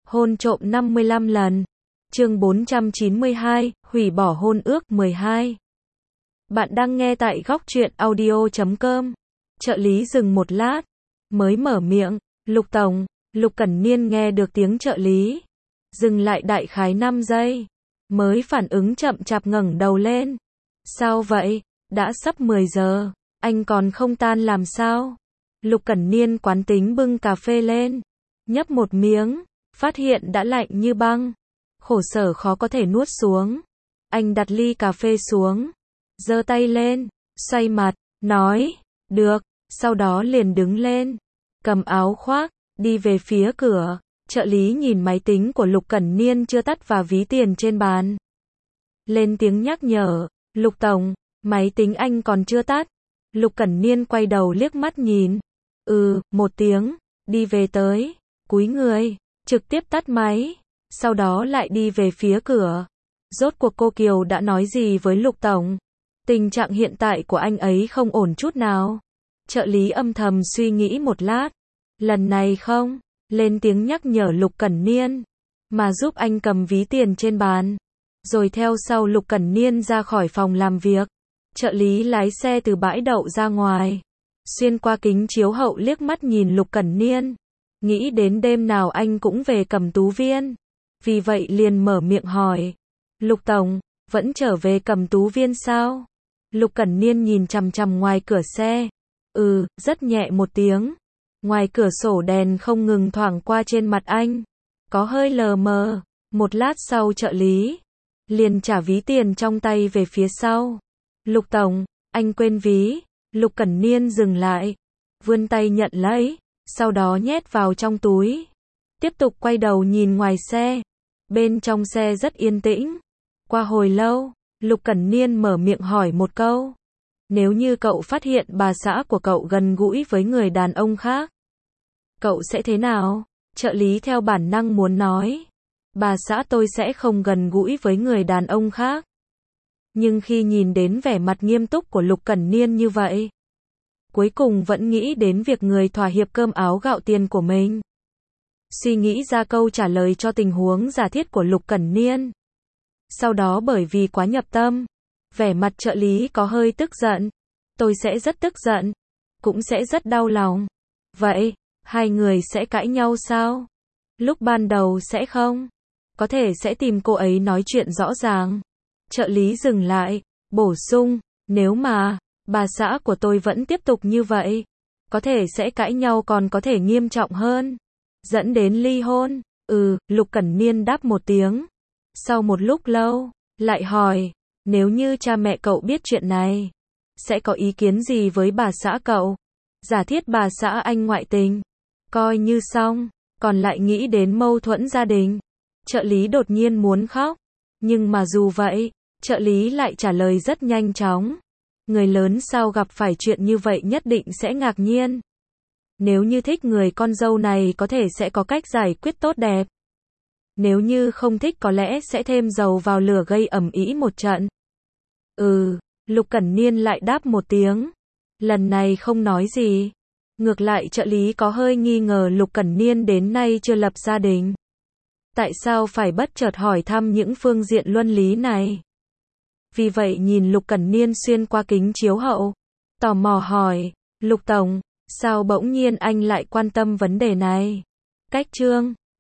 Hôn trộm 55 lần. Chương 492, hủy bỏ hôn ước 12. Bạn đang nghe tại góc truyện audio.com. Trợ lý dừng một lát, mới mở miệng, Lục Tổng. Lục Cẩn Niên nghe được tiếng trợ lý, dừng lại đại khái 5 giây, mới phản ứng chậm chạp ngẩng đầu lên. Sao vậy? Đã sắp 10 giờ, anh còn không tan làm sao? Lục Cẩn Niên quán tính bưng cà phê lên, nhấp một miếng, phát hiện đã lạnh như băng, khổ sở khó có thể nuốt xuống. Anh đặt ly cà phê xuống, giơ tay lên, xoay mặt, nói, được, sau đó liền đứng lên, cầm áo khoác, đi về phía cửa. Trợ lý nhìn máy tính của Lục Cẩn Niên chưa tắt và ví tiền trên bàn, lên tiếng nhắc nhở, Lục Tổng, máy tính anh còn chưa tắt. Lục Cẩn Niên quay đầu liếc mắt nhìn, một tiếng, đi về tới, cúi người, trực tiếp tắt máy, sau đó lại đi về phía cửa. Rốt cuộc cô Kiều đã nói gì với Lục Tổng? Tình trạng hiện tại của anh ấy không ổn chút nào. Trợ lý âm thầm suy nghĩ một lát, lần này không, lên tiếng nhắc nhở Lục Cẩn Niên, mà giúp anh cầm ví tiền trên bàn. Rồi theo sau Lục Cẩn Niên ra khỏi phòng làm việc. Trợ lý lái xe từ bãi đậu ra ngoài, xuyên qua kính chiếu hậu liếc mắt nhìn Lục Cẩn Niên, nghĩ đến đêm nào anh cũng về Cẩm Tú Viên, vì vậy liền mở miệng hỏi, Lục Tổng, vẫn trở về Cẩm Tú Viên sao? Lục Cẩn Niên nhìn chằm chằm ngoài cửa xe, rất nhẹ một tiếng. Ngoài cửa sổ đèn không ngừng thoảng qua trên mặt anh, có hơi lờ mờ. Một lát sau trợ lý liền trả ví tiền trong tay về phía sau. Lục Tổng, anh quên ví. Lục Cẩn Niên dừng lại, vươn tay nhận lấy, sau đó nhét vào trong túi. Tiếp tục quay đầu nhìn ngoài xe. Bên trong xe rất yên tĩnh. Qua hồi lâu, Lục Cẩn Niên mở miệng hỏi một câu. Nếu như cậu phát hiện bà xã của cậu gần gũi với người đàn ông khác, cậu sẽ thế nào? Trợ lý theo bản năng muốn nói, bà xã tôi sẽ không gần gũi với người đàn ông khác. Nhưng khi nhìn đến vẻ mặt nghiêm túc của Lục Cẩn Niên như vậy, cuối cùng vẫn nghĩ đến việc người thỏa hiệp cơm áo gạo tiền của mình. Suy nghĩ ra câu trả lời cho tình huống giả thiết của Lục Cẩn Niên. Sau đó bởi vì quá nhập tâm, vẻ mặt trợ lý có hơi tức giận. Tôi sẽ rất tức giận, cũng sẽ rất đau lòng. Vậy, hai người sẽ cãi nhau sao? Lúc ban đầu sẽ không. Có thể sẽ tìm cô ấy nói chuyện rõ ràng. Trợ lý dừng lại, bổ sung, nếu mà bà xã của tôi vẫn tiếp tục như vậy, có thể sẽ cãi nhau, còn có thể nghiêm trọng hơn, dẫn đến ly hôn. Lục Cẩn Niên đáp một tiếng. Sau một lúc lâu, lại hỏi, nếu như cha mẹ cậu biết chuyện này, sẽ có ý kiến gì với bà xã cậu? Giả thiết bà xã anh ngoại tình, coi như xong, còn lại nghĩ đến mâu thuẫn gia đình. Trợ lý đột nhiên muốn khóc, nhưng mà dù vậy, trợ lý lại trả lời rất nhanh chóng. Người lớn sao gặp phải chuyện như vậy nhất định sẽ ngạc nhiên. Nếu như thích người con dâu này có thể sẽ có cách giải quyết tốt đẹp. Nếu như không thích có lẽ sẽ thêm dầu vào lửa gây ầm ĩ một trận. Lục Cẩn Niên lại đáp một tiếng. Lần này không nói gì. Ngược lại trợ lý có hơi nghi ngờ Lục Cẩn Niên đến nay chưa lập gia đình. Tại sao phải bất chợt hỏi thăm những phương diện luân lý này? Vì vậy nhìn Lục Cẩn Niên xuyên qua kính chiếu hậu, tò mò hỏi, Lục Tổng, sao bỗng nhiên anh lại quan tâm vấn đề này? Cách chương